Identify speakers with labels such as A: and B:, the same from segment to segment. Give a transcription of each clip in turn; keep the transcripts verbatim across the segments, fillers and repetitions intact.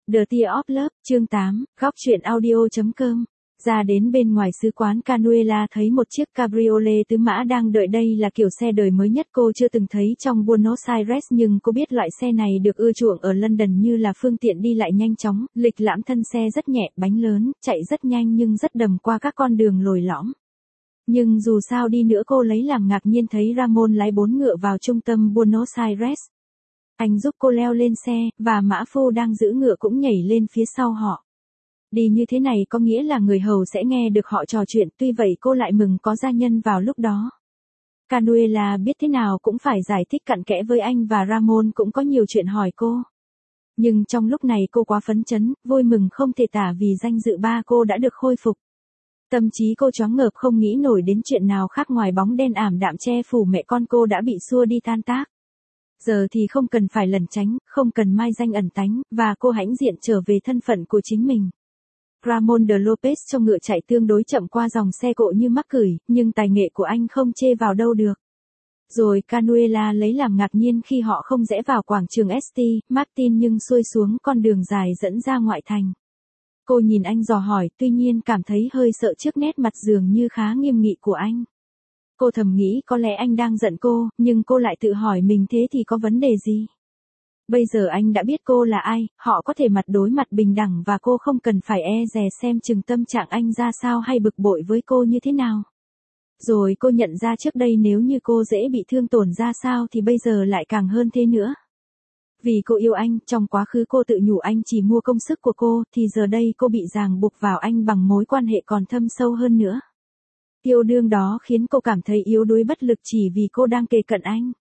A: The Tear of Love, chương tám, góc truyện audio.com. Ra đến bên ngoài sứ quán Canuella thấy một chiếc cabriolet tứ mã đang đợi, đây là kiểu xe đời mới nhất cô chưa từng thấy trong Buenos Aires, nhưng cô biết loại xe này được ưa chuộng ở London như là phương tiện đi lại nhanh chóng, lịch lãm, thân xe rất nhẹ, bánh lớn, chạy rất nhanh nhưng rất đầm qua các con đường lồi lõm. Nhưng dù sao đi nữa cô lấy làm ngạc nhiên thấy Ramon lái bốn ngựa vào trung tâm Buenos Aires. Anh giúp cô leo lên xe, và mã phu đang giữ ngựa cũng nhảy lên phía sau họ. Đi như thế này có nghĩa là người hầu sẽ nghe được họ trò chuyện, tuy vậy cô lại mừng có gia nhân vào lúc đó. Canuella biết thế nào cũng phải giải thích cặn kẽ với anh, và Ramon cũng có nhiều chuyện hỏi cô. Nhưng trong lúc này cô quá phấn chấn, vui mừng không thể tả vì danh dự ba cô đã được khôi phục. Tâm trí cô choáng ngợp, không nghĩ nổi đến chuyện nào khác ngoài bóng đen ảm đạm che phủ mẹ con cô đã bị xua đi tan tác. Giờ thì không cần phải lẩn tránh, không cần mai danh ẩn tánh, và cô hãnh diện trở về thân phận của chính mình. Ramon de Lopez cho ngựa chạy tương đối chậm qua dòng xe cộ như mắc cửi, nhưng tài nghệ của anh không chê vào đâu được. Rồi Canuella lấy làm ngạc nhiên khi họ không rẽ vào quảng trường Saint Martin nhưng xuôi xuống con đường dài dẫn ra ngoại thành. Cô nhìn anh dò hỏi, tuy nhiên cảm thấy hơi sợ trước nét mặt dường như khá nghiêm nghị của anh. Cô thầm nghĩ có lẽ anh đang giận cô, nhưng cô lại tự hỏi mình thế thì có vấn đề gì? Bây giờ anh đã biết cô là ai, họ có thể mặt đối mặt bình đẳng và cô không cần phải e dè xem chừng tâm trạng anh ra sao hay bực bội với cô như thế nào. Rồi cô nhận ra trước đây nếu như cô dễ bị thương tổn ra sao thì bây giờ lại càng hơn thế nữa. Vì cô yêu anh, trong quá khứ cô tự nhủ anh chỉ mua công sức của cô, thì giờ đây cô bị ràng buộc vào anh bằng mối quan hệ còn thâm sâu hơn nữa. Yêu đương đó khiến cô cảm thấy yếu đuối bất lực chỉ vì cô đang kề cận anh.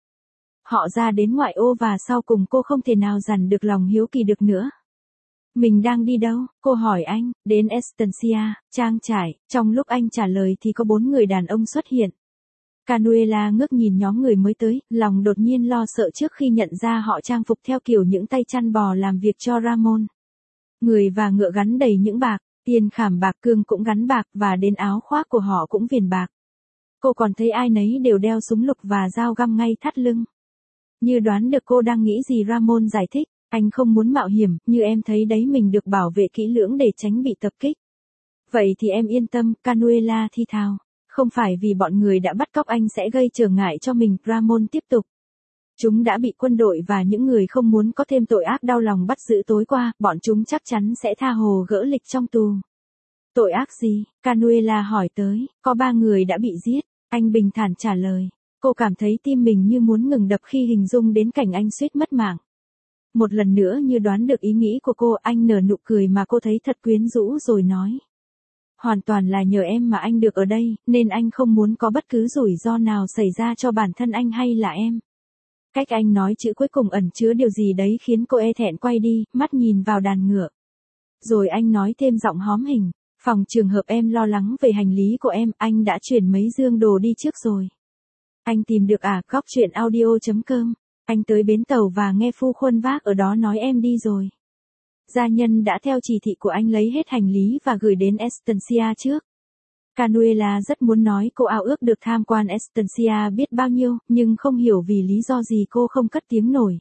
A: Họ ra đến ngoại ô và sau cùng cô không thể nào dằn được lòng hiếu kỳ được nữa. Mình đang đi đâu? Cô hỏi anh. Đến Estancia, trang trại. Trong lúc anh trả lời thì có bốn người đàn ông xuất hiện. Canuella ngước nhìn nhóm người mới tới, lòng đột nhiên lo sợ trước khi nhận ra họ trang phục theo kiểu những tay chăn bò làm việc cho Ramon. Người và ngựa gắn đầy những bạc, tiền khảm bạc, cương cũng gắn bạc, và đến áo khoác của họ cũng viền bạc. Cô còn thấy ai nấy đều đeo súng lục và dao găm ngay thắt lưng. Như đoán được cô đang nghĩ gì, Ramon giải thích, anh không muốn mạo hiểm, như em thấy đấy, mình được bảo vệ kỹ lưỡng để tránh bị tập kích. Vậy thì em yên tâm, Canuella thi thào. Không phải vì bọn người đã bắt cóc anh sẽ gây trở ngại cho mình, Ramon tiếp tục. Chúng đã bị quân đội và những người không muốn có thêm tội ác đau lòng bắt giữ tối qua, bọn chúng chắc chắn sẽ tha hồ gỡ lịch trong tù. Tội ác gì? Canuella hỏi tới. Có ba người đã bị giết, anh bình thản trả lời. Cô cảm thấy tim mình như muốn ngừng đập khi hình dung đến cảnh anh suýt mất mạng. Một lần nữa như đoán được ý nghĩ của cô, anh nở nụ cười mà cô thấy thật quyến rũ rồi nói. Hoàn toàn là nhờ em mà anh được ở đây, nên anh không muốn có bất cứ rủi ro nào xảy ra cho bản thân anh hay là em. Cách anh nói chữ cuối cùng ẩn chứa điều gì đấy khiến cô e thẹn quay đi, mắt nhìn vào đàn ngựa. Rồi anh nói thêm giọng hóm hình, phòng trường hợp em lo lắng về hành lý của em, anh đã chuyển mấy dương đồ đi trước rồi. Anh tìm được à? Góc truyện audio.com. Anh tới bến tàu và nghe phu khuân vác ở đó nói em đi rồi. Gia nhân đã theo chỉ thị của anh lấy hết hành lý và gửi đến Estancia trước. Canuella rất muốn nói cô ao ước được tham quan Estancia biết bao nhiêu, nhưng không hiểu vì lý do gì cô không cất tiếng nổi.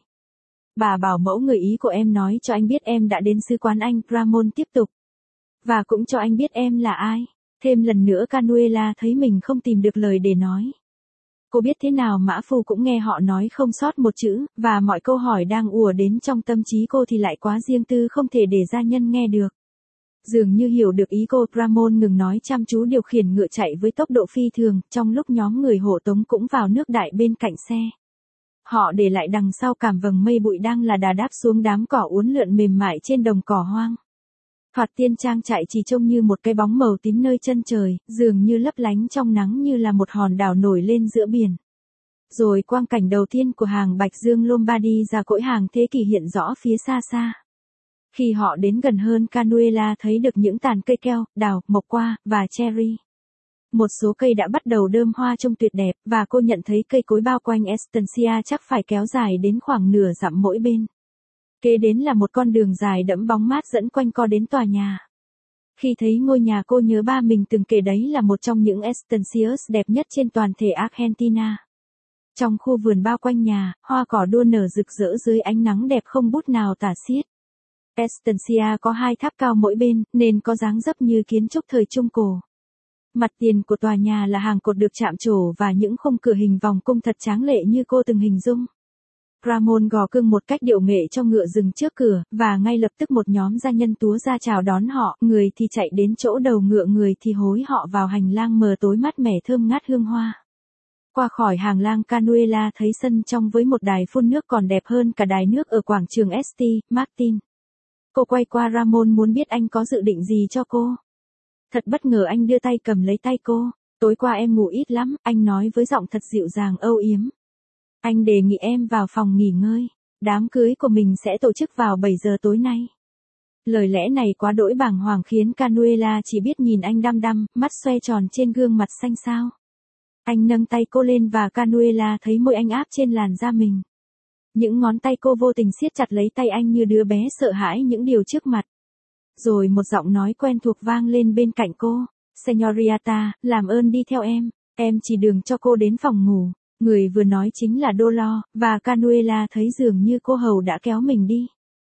A: Bà bảo mẫu người Ý của em nói cho anh biết em đã đến sứ quán Anh, Ramon tiếp tục. Và cũng cho anh biết em là ai. Thêm lần nữa Canuella thấy mình không tìm được lời để nói. Cô biết thế nào mã phu cũng nghe họ nói không sót một chữ, và mọi câu hỏi đang ùa đến trong tâm trí cô thì lại quá riêng tư không thể để gia nhân nghe được. Dường như hiểu được ý cô, Ramon ngừng nói chăm chú điều khiển ngựa chạy với tốc độ phi thường, trong lúc nhóm người hộ tống cũng vào nước đại bên cạnh xe. Họ để lại đằng sau cảm vầng mây bụi đang là đà đáp xuống đám cỏ uốn lượn mềm mại trên đồng cỏ hoang. Thoạt tiên trang trại chỉ trông như một cái bóng màu tím nơi chân trời, dường như lấp lánh trong nắng như là một hòn đảo nổi lên giữa biển. Rồi quang cảnh đầu tiên của hàng Bạch Dương Lombardy ra cỗi hàng thế kỷ hiện rõ phía xa xa. Khi họ đến gần hơn, Canuella thấy được những tàn cây keo, đào, mộc qua, và cherry. Một số cây đã bắt đầu đơm hoa trông tuyệt đẹp, và cô nhận thấy cây cối bao quanh Estancia chắc phải kéo dài đến khoảng nửa dặm mỗi bên. Kế đến là một con đường dài đẫm bóng mát dẫn quanh co đến tòa nhà. Khi thấy ngôi nhà cô nhớ ba mình từng kể đấy là một trong những estancias đẹp nhất trên toàn thể Argentina. Trong khu vườn bao quanh nhà, hoa cỏ đua nở rực rỡ dưới ánh nắng đẹp không bút nào tả xiết. Estancia có hai tháp cao mỗi bên, nên có dáng dấp như kiến trúc thời Trung Cổ. Mặt tiền của tòa nhà là hàng cột được chạm trổ và những khung cửa hình vòng cung thật tráng lệ như cô từng hình dung. Ramon gò cưng một cách điệu nghệ cho ngựa dừng trước cửa, và ngay lập tức một nhóm gia nhân túa ra chào đón họ, người thì chạy đến chỗ đầu ngựa, người thì hối họ vào hành lang mờ tối mát mẻ thơm ngát hương hoa. Qua khỏi hàng lang, Canuela thấy sân trong với một đài phun nước còn đẹp hơn cả đài nước ở quảng trường Saint Martin. Cô quay qua Ramon muốn biết anh có dự định gì cho cô. Thật bất ngờ anh đưa tay cầm lấy tay cô. Tối qua em ngủ ít lắm, anh nói với giọng thật dịu dàng âu yếm. Anh đề nghị em vào phòng nghỉ ngơi. Đám cưới của mình sẽ tổ chức vào bảy giờ tối nay. Lời lẽ này quá đỗi bàng hoàng khiến Canuela chỉ biết nhìn anh đăm đăm, mắt xoay tròn trên gương mặt xanh xao. Anh nâng tay cô lên và Canuela thấy môi anh áp trên làn da mình. Những ngón tay cô vô tình siết chặt lấy tay anh như đứa bé sợ hãi những điều trước mặt. Rồi một giọng nói quen thuộc vang lên bên cạnh cô. Señorita, làm ơn đi theo em, em chỉ đường cho cô đến phòng ngủ. Người vừa nói chính là Dolor, và Canuela thấy dường như cô hầu đã kéo mình đi.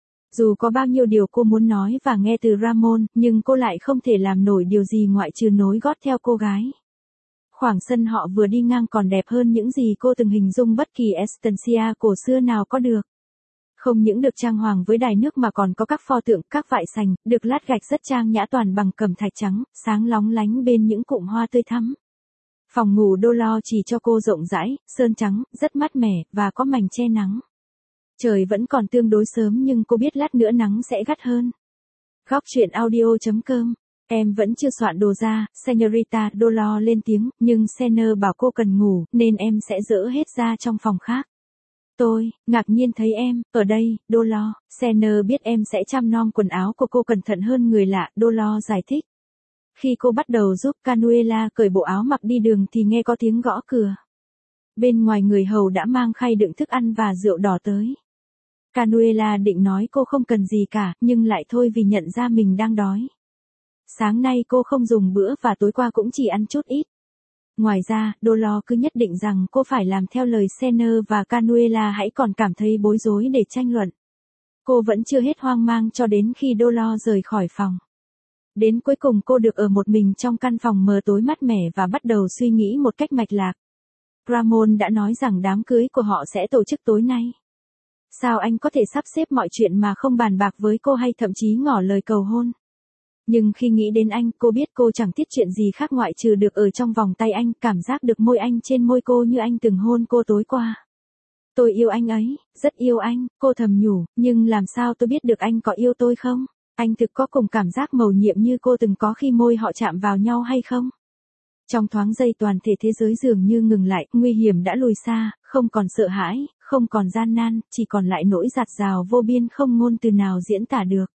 A: Dù có bao nhiêu điều cô muốn nói và nghe từ Ramon, nhưng cô lại không thể làm nổi điều gì ngoại trừ nối gót theo cô gái. Khoảng sân họ vừa đi ngang còn đẹp hơn những gì cô từng hình dung bất kỳ Estancia cổ xưa nào có được. Không những được trang hoàng với đài nước mà còn có các pho tượng, các vại sành, được lát gạch rất trang nhã toàn bằng cẩm thạch trắng, sáng lóng lánh bên những cụm hoa tươi thắm. Phòng ngủ Dolor chỉ cho cô rộng rãi, sơn trắng, rất mát mẻ, và có mành che nắng. Trời vẫn còn tương đối sớm nhưng cô biết lát nữa nắng sẽ gắt hơn. Góc truyện audio chấm com. Em vẫn chưa soạn đồ ra, Señorita Dolor lên tiếng, nhưng Senner bảo cô cần ngủ, nên em sẽ dỡ hết ra trong phòng khác. Tôi, ngạc nhiên thấy em, ở đây, Dolor. Senner biết em sẽ chăm nom quần áo của cô cẩn thận hơn người lạ, Dolor giải thích. Khi cô bắt đầu giúp Canuela cởi bộ áo mặc đi đường thì nghe có tiếng gõ cửa. Bên ngoài người hầu đã mang khay đựng thức ăn và rượu đỏ tới. Canuela định nói cô không cần gì cả, nhưng lại thôi vì nhận ra mình đang đói. Sáng nay cô không dùng bữa và tối qua cũng chỉ ăn chút ít. Ngoài ra, Dolor cứ nhất định rằng cô phải làm theo lời Senner và Canuela hãy còn cảm thấy bối rối để tranh luận. Cô vẫn chưa hết hoang mang cho đến khi Dolor rời khỏi phòng. Đến cuối cùng cô được ở một mình trong căn phòng mờ tối mát mẻ và bắt đầu suy nghĩ một cách mạch lạc. Ramon đã nói rằng đám cưới của họ sẽ tổ chức tối nay. Sao anh có thể sắp xếp mọi chuyện mà không bàn bạc với cô hay thậm chí ngỏ lời cầu hôn? Nhưng khi nghĩ đến anh, cô biết cô chẳng tiếc chuyện gì khác ngoại trừ được ở trong vòng tay anh, cảm giác được môi anh trên môi cô như anh từng hôn cô tối qua. Tôi yêu anh ấy, rất yêu anh, cô thầm nhủ, nhưng làm sao tôi biết được anh có yêu tôi không? Anh thực có cùng cảm giác mầu nhiệm như cô từng có khi môi họ chạm vào nhau hay không? Trong thoáng giây toàn thể thế giới dường như ngừng lại, nguy hiểm đã lùi xa, không còn sợ hãi, không còn gian nan, chỉ còn lại nỗi dạt dào vô biên không ngôn từ nào diễn tả được.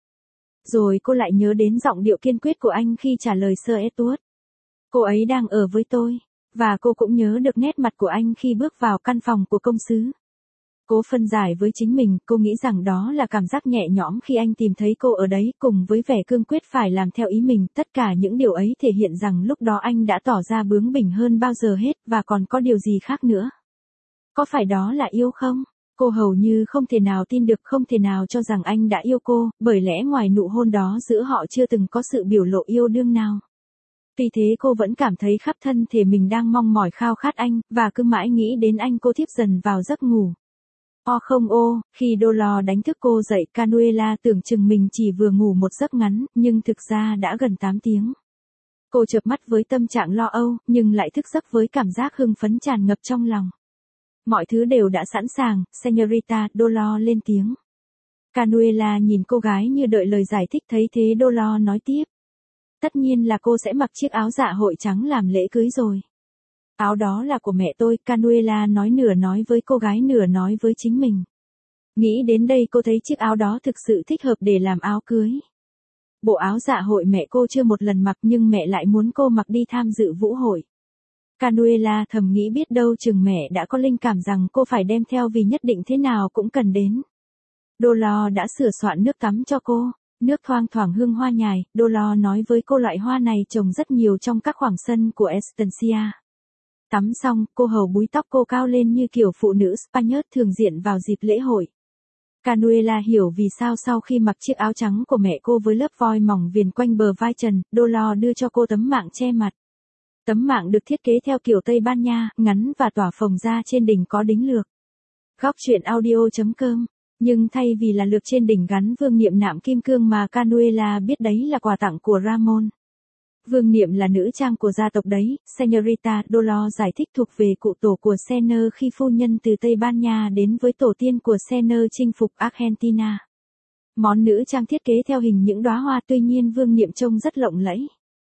A: Rồi cô lại nhớ đến giọng điệu kiên quyết của anh khi trả lời Sir Edward. Cô ấy đang ở với tôi, và cô cũng nhớ được nét mặt của anh khi bước vào căn phòng của công sứ. Cố phân giải với chính mình, cô nghĩ rằng đó là cảm giác nhẹ nhõm khi anh tìm thấy cô ở đấy, cùng với vẻ cương quyết phải làm theo ý mình. Tất cả những điều ấy thể hiện rằng lúc đó anh đã tỏ ra bướng bỉnh hơn bao giờ hết, và còn có điều gì khác nữa. Có phải đó là yêu không? Cô hầu như không thể nào tin được, không thể nào cho rằng anh đã yêu cô, bởi lẽ ngoài nụ hôn đó giữa họ chưa từng có sự biểu lộ yêu đương nào. Tuy thế cô vẫn cảm thấy khắp thân thể mình đang mong mỏi khao khát anh, và cứ mãi nghĩ đến anh cô thiếp dần vào giấc ngủ. O không ô, khi Dolor đánh thức cô dậy, Canuela tưởng chừng mình chỉ vừa ngủ một giấc ngắn, nhưng thực ra đã gần tám tiếng. Cô chợp mắt với tâm trạng lo âu, nhưng lại thức giấc với cảm giác hưng phấn tràn ngập trong lòng. Mọi thứ đều đã sẵn sàng, Señorita Dolor lên tiếng. Canuela nhìn cô gái như đợi lời giải thích, thấy thế Dolor nói tiếp. Tất nhiên là cô sẽ mặc chiếc áo dạ hội trắng làm lễ cưới rồi. Áo đó là của mẹ tôi, Canuela nói, nửa nói với cô gái nửa nói với chính mình. Nghĩ đến đây cô thấy chiếc áo đó thực sự thích hợp để làm áo cưới. Bộ áo dạ hội mẹ cô chưa một lần mặc nhưng mẹ lại muốn cô mặc đi tham dự vũ hội. Canuela thầm nghĩ biết đâu chừng mẹ đã có linh cảm rằng cô phải đem theo vì nhất định thế nào cũng cần đến. Dolor đã sửa soạn nước tắm cho cô, nước thoang thoảng hương hoa nhài. Dolor nói với cô loại hoa này trồng rất nhiều trong các khoảng sân của Estancia. Tắm xong, cô hầu búi tóc cô cao lên như kiểu phụ nữ Spaniard thường diện vào dịp lễ hội. Canuela hiểu vì sao sau khi mặc chiếc áo trắng của mẹ cô với lớp voi mỏng viền quanh bờ vai trần, Dolores đưa cho cô tấm mạng che mặt. Tấm mạng được thiết kế theo kiểu Tây Ban Nha, ngắn và tỏa phồng ra trên đỉnh có đính lược. Góc truyện audio chấm com. Nhưng thay vì là lược trên đỉnh gắn vương niệm nạm kim cương mà Canuela biết đấy là quà tặng của Ramon. Vương niệm là nữ trang của gia tộc đấy, Señorita Dolores giải thích thuộc về cụ tổ của Senner khi phu nhân từ Tây Ban Nha đến với tổ tiên của Senner chinh phục Argentina. Món nữ trang thiết kế theo hình những đóa hoa, tuy nhiên vương niệm trông rất lộng lẫy.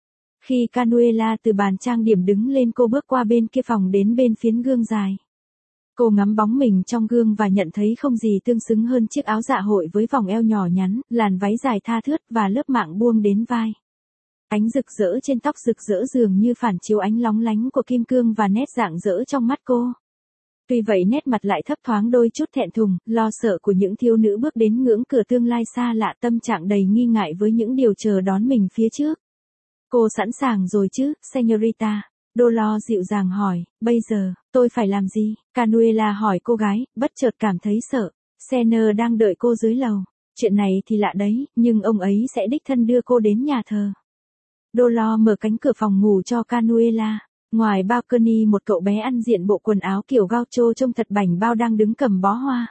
A: Khi Canuela từ bàn trang điểm đứng lên, cô bước qua bên kia phòng đến bên phiến gương dài. Cô ngắm bóng mình trong gương và nhận thấy không gì tương xứng hơn chiếc áo dạ hội với vòng eo nhỏ nhắn, làn váy dài tha thướt và lớp mạng buông đến vai. Ánh rực rỡ trên tóc rực rỡ dường như phản chiếu ánh lóng lánh của kim cương và nét rạng rỡ trong mắt cô. Tuy vậy nét mặt lại thấp thoáng đôi chút thẹn thùng, lo sợ của những thiếu nữ bước đến ngưỡng cửa tương lai xa lạ, tâm trạng đầy nghi ngại với những điều chờ đón mình phía trước. Cô sẵn sàng rồi chứ, Señorita? Dolores dịu dàng hỏi, bây giờ, tôi phải làm gì? Canuela hỏi cô gái, bất chợt cảm thấy sợ. Senner đang đợi cô dưới lầu. Chuyện này thì lạ đấy, nhưng ông ấy sẽ đích thân đưa cô đến nhà thờ. Dolores mở cánh cửa phòng ngủ cho Canuela. Ngoài balcony một cậu bé ăn diện bộ quần áo kiểu gaucho trông thật bảnh bao đang đứng cầm bó hoa.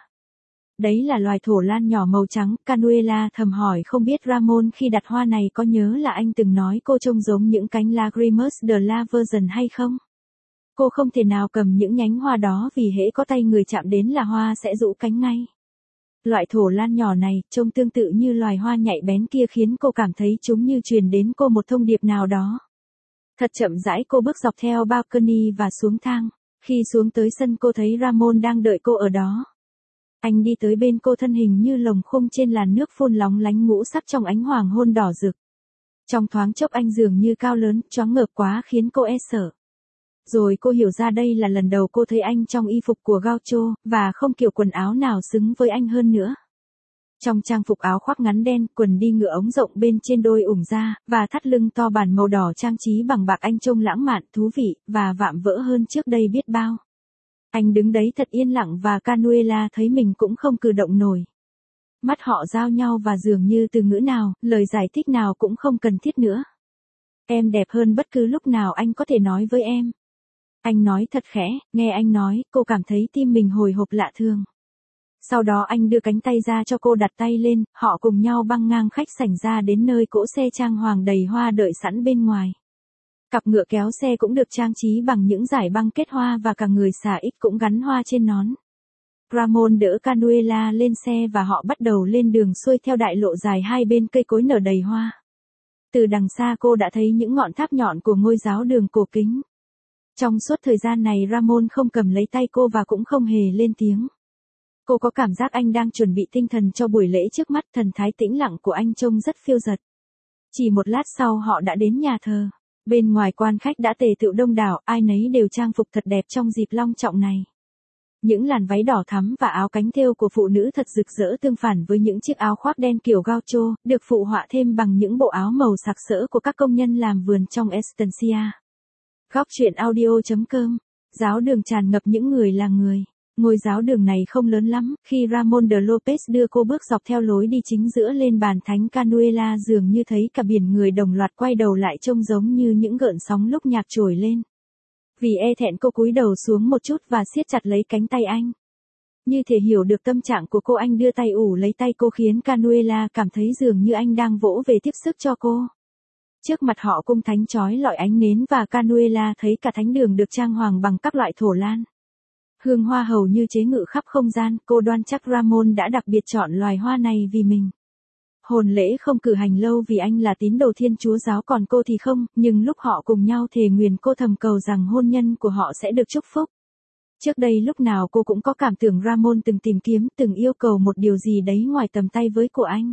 A: Đấy là loài thổ lan nhỏ màu trắng. Canuela thầm hỏi không biết Ramon khi đặt hoa này có nhớ là anh từng nói cô trông giống những cánh Lagrimas de la Virgen hay không? Cô không thể nào cầm những nhánh hoa đó vì hễ có tay người chạm đến là hoa sẽ rũ cánh ngay. Loại thổ lan nhỏ này trông tương tự như loài hoa nhạy bén kia khiến cô cảm thấy chúng như truyền đến cô một thông điệp nào đó. Thật chậm rãi cô bước dọc theo balcony và xuống thang. Khi xuống tới sân cô thấy Ramon đang đợi cô ở đó. Anh đi tới bên cô, thân hình như lồng khung trên làn nước phun lóng lánh ngũ sắc trong ánh hoàng hôn đỏ rực. Trong thoáng chốc anh dường như cao lớn, choáng ngợp quá khiến cô e sợ. Rồi cô hiểu ra đây là lần đầu cô thấy anh trong y phục của gaucho, và không kiểu quần áo nào xứng với anh hơn nữa. Trong trang phục áo khoác ngắn đen, quần đi ngựa ống rộng bên trên đôi ủng da, và thắt lưng to bản màu đỏ trang trí bằng bạc, anh trông lãng mạn, thú vị, và vạm vỡ hơn trước đây biết bao. Anh đứng đấy thật yên lặng và Canuela thấy mình cũng không cử động nổi. Mắt họ giao nhau và dường như từ ngữ nào, lời giải thích nào cũng không cần thiết nữa. Em đẹp hơn bất cứ lúc nào anh có thể nói với em. Anh nói thật khẽ, nghe anh nói, cô cảm thấy tim mình hồi hộp lạ thường. Sau đó anh đưa cánh tay ra cho cô đặt tay lên, họ cùng nhau băng ngang khách sảnh ra đến nơi cỗ xe trang hoàng đầy hoa đợi sẵn bên ngoài. Cặp ngựa kéo xe cũng được trang trí bằng những dải băng kết hoa và cả người xà ích cũng gắn hoa trên nón. Ramon đỡ Canuela lên xe và họ bắt đầu lên đường xuôi theo đại lộ dài hai bên cây cối nở đầy hoa. Từ đằng xa cô đã thấy những ngọn tháp nhọn của ngôi giáo đường cổ kính. Trong suốt thời gian này Ramon không cầm lấy tay cô và cũng không hề lên tiếng. Cô có cảm giác anh đang chuẩn bị tinh thần cho buổi lễ trước mắt, thần thái tĩnh lặng của anh trông rất phiêu dật. Chỉ một lát sau họ đã đến nhà thờ. Bên ngoài quan khách đã tề tựu đông đảo, ai nấy đều trang phục thật đẹp trong dịp long trọng này. Những làn váy đỏ thắm và áo cánh thêu của phụ nữ thật rực rỡ tương phản với những chiếc áo khoác đen kiểu gaucho, được phụ họa thêm bằng những bộ áo màu sặc sỡ của các công nhân làm vườn trong Estancia. Góc truyện audio chấm com. Giáo đường tràn ngập những người là người. Ngôi giáo đường này không lớn lắm, khi Ramon de Lopez đưa cô bước dọc theo lối đi chính giữa lên bàn thánh, Canuela dường như thấy cả biển người đồng loạt quay đầu lại, trông giống như những gợn sóng lúc nhạc trồi lên. Vì e thẹn cô cúi đầu xuống một chút và siết chặt lấy cánh tay anh. Như thể hiểu được tâm trạng của cô, anh đưa tay ủ lấy tay cô khiến Canuela cảm thấy dường như anh đang vỗ về tiếp sức cho cô. Trước mặt họ cung thánh chói lọi ánh nến và Canuela thấy cả thánh đường được trang hoàng bằng các loại thổ lan. Hương hoa hầu như chế ngự khắp không gian, cô đoan chắc Ramon đã đặc biệt chọn loài hoa này vì mình. Hôn lễ không cử hành lâu vì anh là tín đồ Thiên Chúa giáo còn cô thì không, nhưng lúc họ cùng nhau thề nguyền cô thầm cầu rằng hôn nhân của họ sẽ được chúc phúc. Trước đây lúc nào cô cũng có cảm tưởng Ramon từng tìm kiếm, từng yêu cầu một điều gì đấy ngoài tầm tay với của anh.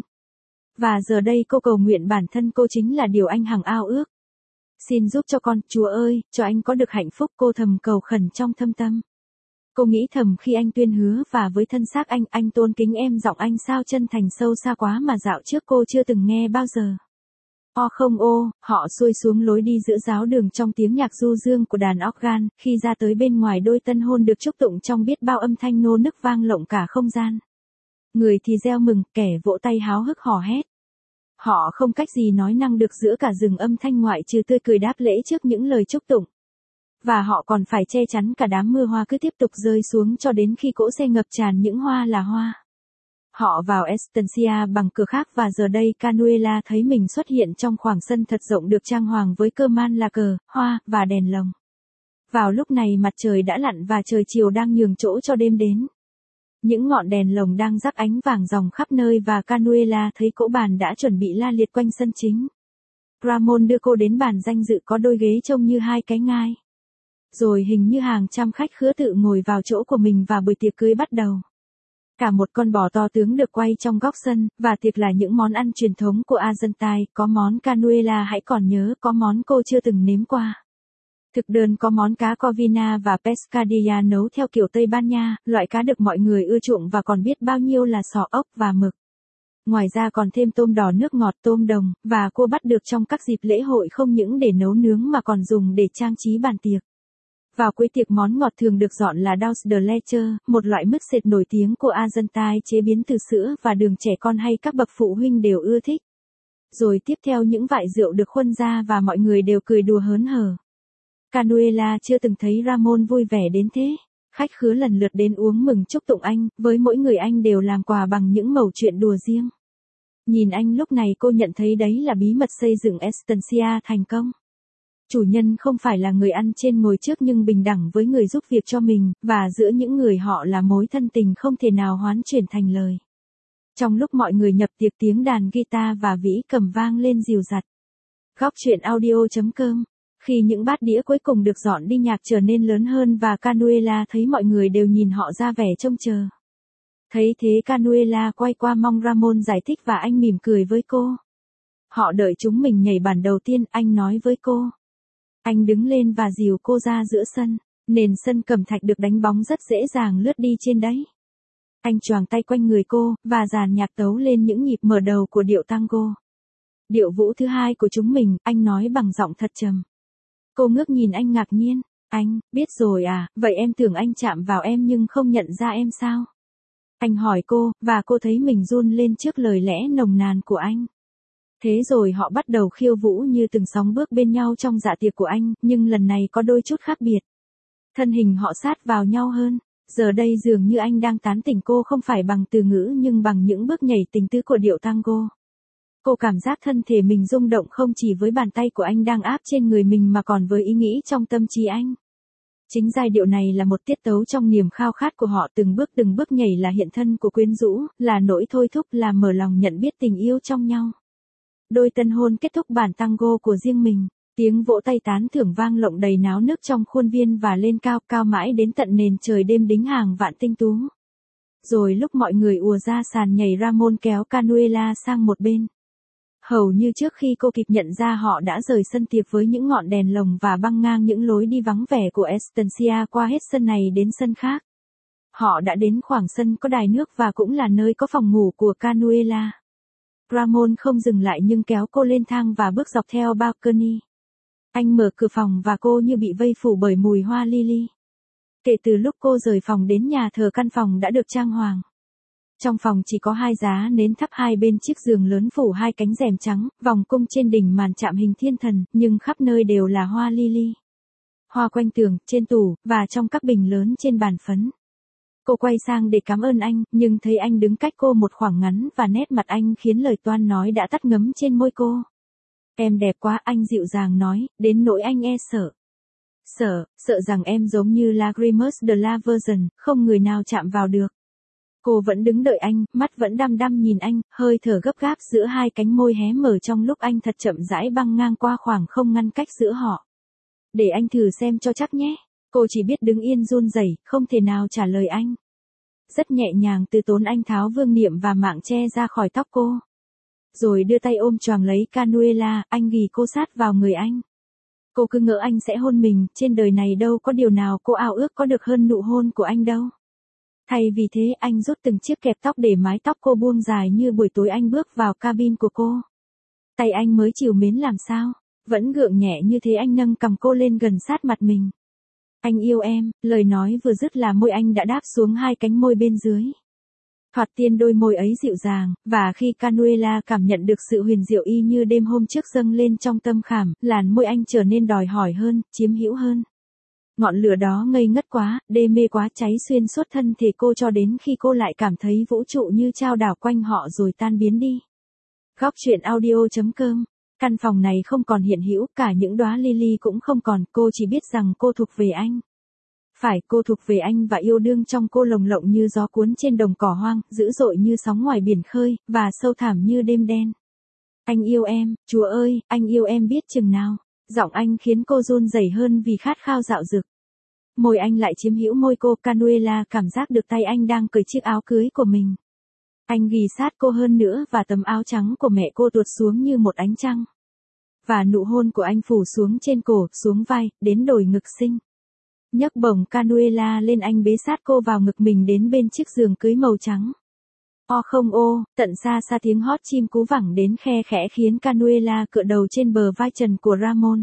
A: Và giờ đây cô cầu nguyện bản thân cô chính là điều anh hằng ao ước. Xin giúp cho con, Chúa ơi, cho anh có được hạnh phúc, cô thầm cầu khẩn trong thâm tâm. Cô nghĩ thầm khi anh tuyên hứa và với thân xác anh, anh tôn kính em, giọng anh sao chân thành sâu xa quá mà dạo trước cô chưa từng nghe bao giờ. O không ô, họ xuôi xuống lối đi giữa giáo đường trong tiếng nhạc du dương của đàn organ, khi ra tới bên ngoài đôi tân hôn được chúc tụng trong biết bao âm thanh nô nức vang lộng cả không gian. Người thì reo mừng, kẻ vỗ tay háo hức hò hét. Họ không cách gì nói năng được giữa cả rừng âm thanh ngoại trừ tươi cười đáp lễ trước những lời chúc tụng. Và họ còn phải che chắn cả đám mưa hoa cứ tiếp tục rơi xuống cho đến khi cỗ xe ngập tràn những hoa là hoa. Họ vào Estancia bằng cửa khác và giờ đây Canuella thấy mình xuất hiện trong khoảng sân thật rộng được trang hoàng với cơ man là cờ, hoa, và đèn lồng. Vào lúc này mặt trời đã lặn và trời chiều đang nhường chỗ cho đêm đến. Những ngọn đèn lồng đang rắc ánh vàng ròng khắp nơi và Canuella thấy cỗ bàn đã chuẩn bị la liệt quanh sân chính. Ramon đưa cô đến bàn danh dự có đôi ghế trông như hai cái ngai. Rồi hình như hàng trăm khách khứa tự ngồi vào chỗ của mình và buổi tiệc cưới bắt đầu. Cả một con bò to tướng được quay trong góc sân, và tiệc là những món ăn truyền thống của Argentine, có món Canuella hãy còn nhớ, có món cô chưa từng nếm qua. Thực đơn có món cá corvina và pescadilla nấu theo kiểu Tây Ban Nha, loại cá được mọi người ưa chuộng và còn biết bao nhiêu là sò ốc và mực. Ngoài ra còn thêm tôm đỏ nước ngọt, tôm đồng, và cua bắt được trong các dịp lễ hội không những để nấu nướng mà còn dùng để trang trí bàn tiệc. Vào cuối tiệc món ngọt thường được dọn là dulce de leche, một loại mứt sệt nổi tiếng của Argentine chế biến từ sữa và đường trẻ con hay các bậc phụ huynh đều ưa thích. Rồi tiếp theo những vại rượu được khuân ra và mọi người đều cười đùa hớn hở. Canuella chưa từng thấy Ramon vui vẻ đến thế. Khách khứa lần lượt đến uống mừng chúc tụng anh, với mỗi người anh đều làm quà bằng những mẩu chuyện đùa riêng. Nhìn anh lúc này cô nhận thấy đấy là bí mật xây dựng Estancia thành công. Chủ nhân không phải là người ăn trên ngồi trước nhưng bình đẳng với người giúp việc cho mình, và giữa những người họ là mối thân tình không thể nào hoán chuyển thành lời. Trong lúc mọi người nhập tiệc tiếng đàn guitar và vĩ cầm vang lên dìu dặt. Góc truyện audio chấm com. Khi những bát đĩa cuối cùng được dọn đi nhạc trở nên lớn hơn và Canuella thấy mọi người đều nhìn họ ra vẻ trông chờ. Thấy thế Canuella quay qua mong Ramon giải thích và anh mỉm cười với cô. Họ đợi chúng mình nhảy bản đầu tiên, anh nói với cô. Anh đứng lên và dìu cô ra giữa sân, nền sân cẩm thạch được đánh bóng rất dễ dàng lướt đi trên đấy. Anh choàng tay quanh người cô, và dàn nhạc tấu lên những nhịp mở đầu của điệu tango. Điệu vũ thứ hai của chúng mình, anh nói bằng giọng thật trầm. Cô ngước nhìn anh ngạc nhiên, anh, biết rồi à, vậy em tưởng anh chạm vào em nhưng không nhận ra em sao? Anh hỏi cô, và cô thấy mình run lên trước lời lẽ nồng nàn của anh. Thế rồi họ bắt đầu khiêu vũ như từng sóng bước bên nhau trong dạ tiệc của anh, nhưng lần này có đôi chút khác biệt. Thân hình họ sát vào nhau hơn, giờ đây dường như anh đang tán tỉnh cô không phải bằng từ ngữ nhưng bằng những bước nhảy tình tứ của điệu tango. Cô cảm giác thân thể mình rung động không chỉ với bàn tay của anh đang áp trên người mình mà còn với ý nghĩ trong tâm trí anh. Chính giai điệu này là một tiết tấu trong niềm khao khát của họ, từng bước từng bước nhảy là hiện thân của quyến rũ, là nỗi thôi thúc, là mở lòng nhận biết tình yêu trong nhau. Đôi tân hôn kết thúc bản tango của riêng mình, tiếng vỗ tay tán thưởng vang lộng đầy náo nức trong khuôn viên và lên cao cao mãi đến tận nền trời đêm đính hàng vạn tinh tú. Rồi lúc mọi người ùa ra sàn nhảy Ramon kéo Canuella sang một bên. Hầu như trước khi cô kịp nhận ra họ đã rời sân tiệc với những ngọn đèn lồng và băng ngang những lối đi vắng vẻ của Estancia qua hết sân này đến sân khác. Họ đã đến khoảng sân có đài nước và cũng là nơi có phòng ngủ của Canuella. Ramon không dừng lại nhưng kéo cô lên thang và bước dọc theo balcony. Anh mở cửa phòng và cô như bị vây phủ bởi mùi hoa lily. Kể từ lúc cô rời phòng đến nhà thờ, căn phòng đã được trang hoàng. Trong phòng chỉ có hai giá nến thắp hai bên chiếc giường lớn phủ hai cánh rèm trắng, vòng cung trên đỉnh màn chạm hình thiên thần, nhưng khắp nơi đều là hoa lily. Hoa quanh tường, trên tủ, và trong các bình lớn trên bàn phấn. Cô quay sang để cảm ơn anh, nhưng thấy anh đứng cách cô một khoảng ngắn và nét mặt anh khiến lời toan nói đã tắt ngấm trên môi cô. Em đẹp quá, anh dịu dàng nói, đến nỗi anh e sợ. Sợ, sợ rằng em giống như Lagrimus de la Virgen, không người nào chạm vào được. Cô vẫn đứng đợi anh, mắt vẫn đăm đăm nhìn anh, hơi thở gấp gáp giữa hai cánh môi hé mở trong lúc anh thật chậm rãi băng ngang qua khoảng không ngăn cách giữa họ. Để anh thử xem cho chắc nhé. Cô chỉ biết đứng yên run rẩy, không thể nào trả lời anh. Rất nhẹ nhàng từ tốn anh tháo vương niệm và mạng che ra khỏi tóc cô. Rồi đưa tay ôm choàng lấy Canuella, anh ghì cô sát vào người anh. Cô cứ ngỡ anh sẽ hôn mình, trên đời này đâu có điều nào cô ao ước có được hơn nụ hôn của anh đâu. Thay vì thế anh rút từng chiếc kẹp tóc để mái tóc cô buông dài như buổi tối anh bước vào cabin của cô. Tay anh mới trìu mến làm sao, vẫn gượng nhẹ như thế anh nâng cằm cô lên gần sát mặt mình. Anh yêu em, lời nói vừa dứt là môi anh đã đáp xuống hai cánh môi bên dưới. Thoạt tiên đôi môi ấy dịu dàng, và khi Canuela cảm nhận được sự huyền diệu y như đêm hôm trước dâng lên trong tâm khảm, làn môi anh trở nên đòi hỏi hơn, chiếm hữu hơn. Ngọn lửa đó ngây ngất quá, đê mê quá, cháy xuyên suốt thân thể cô cho đến khi cô lại cảm thấy vũ trụ như trao đảo quanh họ rồi tan biến đi. Góc truyện audio chấm com. Căn phòng này không còn hiện hữu, cả những đóa lily cũng không còn, cô chỉ biết rằng cô thuộc về anh. Phải, cô thuộc về anh và yêu đương trong cô lồng lộng như gió cuốn trên đồng cỏ hoang, dữ dội như sóng ngoài biển khơi, và sâu thẳm như đêm đen. Anh yêu em, Chúa ơi, anh yêu em biết chừng nào. Giọng anh khiến cô run rẩy hơn vì khát khao dạo dực. Môi anh lại chiếm hữu môi cô, Canuela cảm giác được tay anh đang cởi chiếc áo cưới của mình. Anh ghì sát cô hơn nữa và tấm áo trắng của mẹ cô tuột xuống như một ánh trăng. Và nụ hôn của anh phủ xuống trên cổ, xuống vai, đến đồi ngực xinh. Nhấc bổng Canuela lên, anh bế sát cô vào ngực mình đến bên chiếc giường cưới màu trắng. O không ô, tận xa xa tiếng hót chim cú vẳng đến khe khẽ khiến Canuela cựa đầu trên bờ vai trần của Ramon.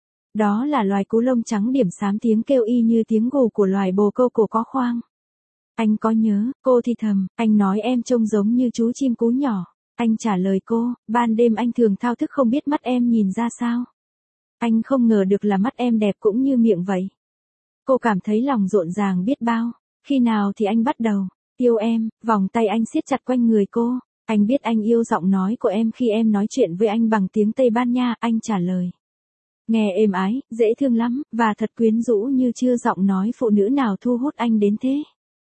A: Đó là loài cú lông trắng điểm xám, tiếng kêu y như tiếng gù của loài bồ câu cổ có khoang. Anh có nhớ, cô thì thầm, anh nói em trông giống như chú chim cú nhỏ. Anh trả lời cô, ban đêm anh thường thao thức không biết mắt em nhìn ra sao. Anh không ngờ được là mắt em đẹp cũng như miệng vậy. Cô cảm thấy lòng rộn ràng biết bao. Khi nào thì anh bắt đầu yêu em? Vòng tay anh siết chặt quanh người cô. Anh biết anh yêu giọng nói của em khi em nói chuyện với anh bằng tiếng Tây Ban Nha, anh trả lời. Nghe êm ái, dễ thương lắm, và thật quyến rũ như chưa giọng nói phụ nữ nào thu hút anh đến thế.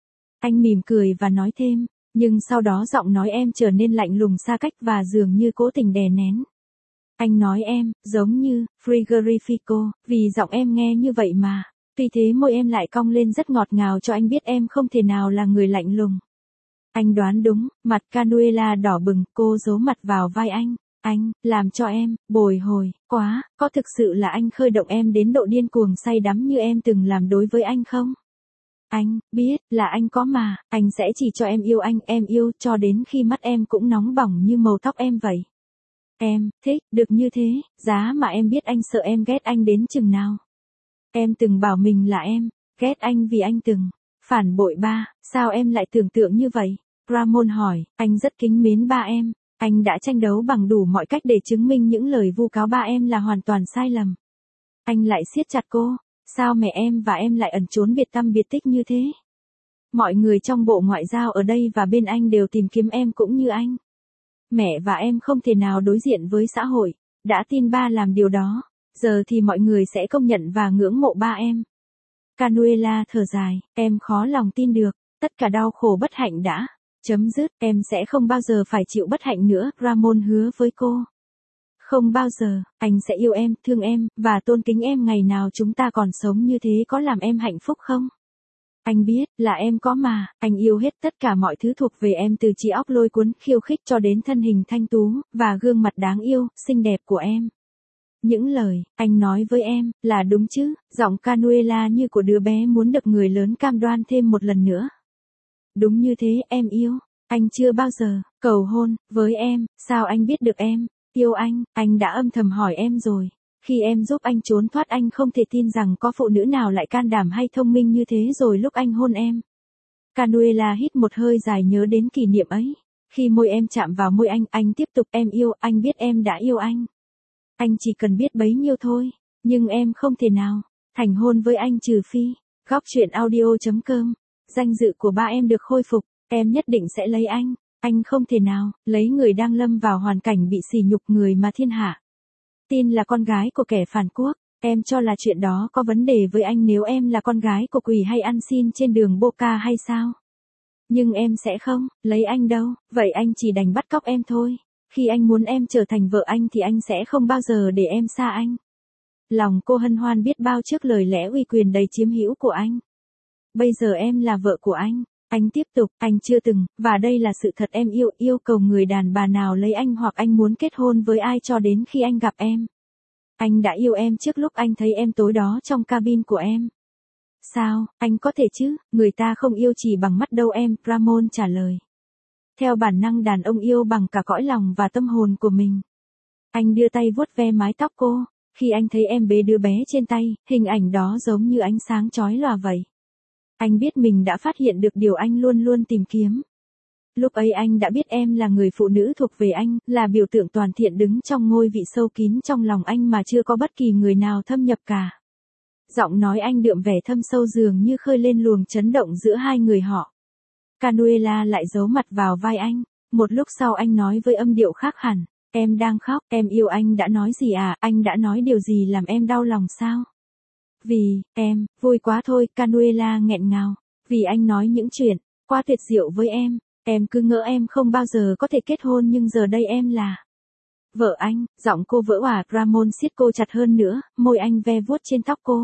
A: Anh mỉm cười và nói thêm, nhưng sau đó giọng nói em trở nên lạnh lùng xa cách và dường như cố tình đè nén. Anh nói em, giống như, Frigorifico, vì giọng em nghe như vậy mà. Tuy thế môi em lại cong lên rất ngọt ngào cho anh biết em không thể nào là người lạnh lùng. Anh đoán đúng, mặt Canuela đỏ bừng, cô giấu mặt vào vai anh. Anh, làm cho em, bồi hồi, quá, có thực sự là anh khơi động em đến độ điên cuồng say đắm như em từng làm đối với anh không? Anh, biết, là anh có mà, anh sẽ chỉ cho em yêu anh, em yêu, cho đến khi mắt em cũng nóng bỏng như màu tóc em vậy. Em, thích, được như thế, giá mà em biết anh sợ em ghét anh đến chừng nào. Em từng bảo mình là em, ghét anh vì anh từng phản bội ba, sao em lại tưởng tượng như vậy? Ramon hỏi, anh rất kính mến ba em, anh đã tranh đấu bằng đủ mọi cách để chứng minh những lời vu cáo ba em là hoàn toàn sai lầm. Anh lại siết chặt cô, sao mẹ em và em lại ẩn trốn biệt tăm biệt tích như thế? Mọi người trong bộ ngoại giao ở đây và bên anh đều tìm kiếm em cũng như anh. Mẹ và em không thể nào đối diện với xã hội, đã tin ba làm điều đó. Giờ thì mọi người sẽ công nhận và ngưỡng mộ ba em. Canuela thở dài, em khó lòng tin được, tất cả đau khổ bất hạnh đã chấm dứt, em sẽ không bao giờ phải chịu bất hạnh nữa, Ramon hứa với cô. Không bao giờ, anh sẽ yêu em, thương em, và tôn kính em ngày nào chúng ta còn sống, như thế có làm em hạnh phúc không? Anh biết, là em có mà, anh yêu hết tất cả mọi thứ thuộc về em, từ trí óc lôi cuốn, khiêu khích cho đến thân hình thanh tú, và gương mặt đáng yêu, xinh đẹp của em. Những lời anh nói với em là đúng chứ? Giọng Canuela như của đứa bé muốn được người lớn cam đoan thêm một lần nữa. Đúng như thế, em yêu. Anh chưa bao giờ cầu hôn với em, sao anh biết được em yêu anh? Anh đã âm thầm hỏi em rồi. Khi em giúp anh trốn thoát, anh không thể tin rằng có phụ nữ nào lại can đảm hay thông minh như thế rồi lúc anh hôn em. Canuela hít một hơi dài nhớ đến kỷ niệm ấy. Khi môi em chạm vào môi anh, anh tiếp tục, em yêu, anh biết em đã yêu anh. Anh chỉ cần biết bấy nhiêu thôi, nhưng em không thể nào thành hôn với anh trừ phi. Góc truyện audio chấm com. Danh dự của ba em được khôi phục, em nhất định sẽ lấy anh. Anh không thể nào lấy người đang lâm vào hoàn cảnh bị sỉ nhục, người mà thiên hạ tin là con gái của kẻ phản quốc. Em cho là chuyện đó có vấn đề với anh nếu em là con gái của quỷ hay ăn xin trên đường Boca hay sao? Nhưng em sẽ không lấy anh đâu, vậy anh chỉ đành bắt cóc em thôi. Khi anh muốn em trở thành vợ anh thì anh sẽ không bao giờ để em xa anh. Lòng cô hân hoan biết bao trước lời lẽ uy quyền đầy chiếm hữu của anh. Bây giờ em là vợ của anh. Anh tiếp tục, anh chưa từng, và đây là sự thật, em yêu, yêu cầu người đàn bà nào lấy anh hoặc anh muốn kết hôn với ai cho đến khi anh gặp em. Anh đã yêu em trước lúc anh thấy em tối đó trong cabin của em. Sao, anh có thể chứ, người ta không yêu chỉ bằng mắt đâu em, Ramon trả lời. Theo bản năng đàn ông yêu bằng cả cõi lòng và tâm hồn của mình. Anh đưa tay vuốt ve mái tóc cô, khi anh thấy em bế đứa bé trên tay, hình ảnh đó giống như ánh sáng chói lòa vậy. Anh biết mình đã phát hiện được điều anh luôn luôn tìm kiếm. Lúc ấy anh đã biết em là người phụ nữ thuộc về anh, là biểu tượng toàn thiện đứng trong ngôi vị sâu kín trong lòng anh mà chưa có bất kỳ người nào thâm nhập cả. Giọng nói anh đượm vẻ thâm sâu dường như khơi lên luồng chấn động giữa hai người họ. Canuela lại giấu mặt vào vai anh. Một lúc sau anh nói với âm điệu khác hẳn. Em đang khóc, em yêu anh đã nói gì à, anh đã nói điều gì làm em đau lòng sao? Vì, em, vui quá thôi, Canuela nghẹn ngào. Vì anh nói những chuyện, quá tuyệt diệu với em. Em cứ ngỡ em không bao giờ có thể kết hôn nhưng giờ đây em là vợ anh. Giọng cô vỡ òa, Ramon siết cô chặt hơn nữa, môi anh ve vuốt trên tóc cô.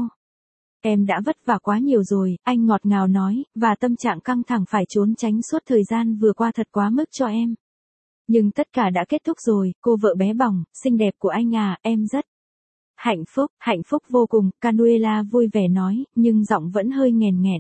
A: Em đã vất vả quá nhiều rồi, anh ngọt ngào nói, và tâm trạng căng thẳng phải trốn tránh suốt thời gian vừa qua thật quá mức cho em. Nhưng tất cả đã kết thúc rồi, cô vợ bé bỏng, xinh đẹp của anh à, em rất hạnh phúc, hạnh phúc vô cùng, Canuela vui vẻ nói, nhưng giọng vẫn hơi nghèn nghẹn.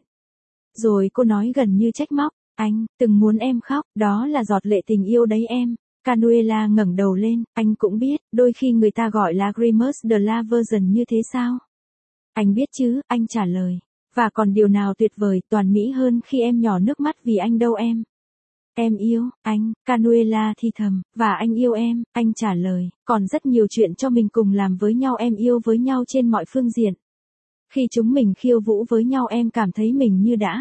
A: Rồi cô nói gần như trách móc, anh, từng muốn em khóc, đó là giọt lệ tình yêu đấy em. Canuela ngẩng đầu lên, anh cũng biết, đôi khi người ta gọi là Grimus de la Version như thế sao? Anh biết chứ, anh trả lời. Và còn điều nào tuyệt vời, toàn mỹ hơn khi em nhỏ nước mắt vì anh đâu em? Em yêu, anh, Canuela thì thầm, và anh yêu em, anh trả lời. Còn rất nhiều chuyện cho mình cùng làm với nhau, em yêu với nhau trên mọi phương diện. Khi chúng mình khiêu vũ với nhau em cảm thấy mình như đã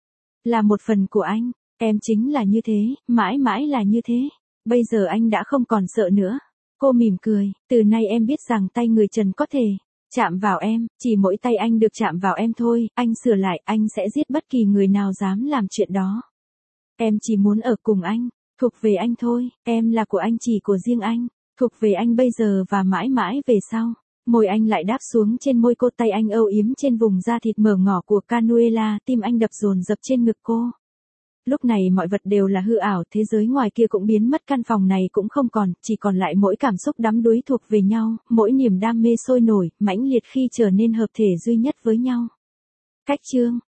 A: là một phần của anh. Em chính là như thế, mãi mãi là như thế. Bây giờ anh đã không còn sợ nữa. Cô mỉm cười, từ nay em biết rằng tay người trần có thể chạm vào em, chỉ mỗi tay anh được chạm vào em thôi, anh sửa lại, anh sẽ giết bất kỳ người nào dám làm chuyện đó. Em chỉ muốn ở cùng anh, thuộc về anh thôi, em là của anh, chỉ của riêng anh, thuộc về anh bây giờ và mãi mãi về sau. Môi anh lại đáp xuống trên môi cô, tay anh âu yếm trên vùng da thịt mờ ngỏ của Canuela, tim anh đập dồn dập trên ngực cô. Lúc này mọi vật đều là hư ảo, thế giới ngoài kia cũng biến mất, căn phòng này cũng không còn, chỉ còn lại mỗi cảm xúc đắm đuối thuộc về nhau, mỗi niềm đam mê sôi nổi, mãnh liệt khi trở nên hợp thể duy nhất với nhau. Cách chương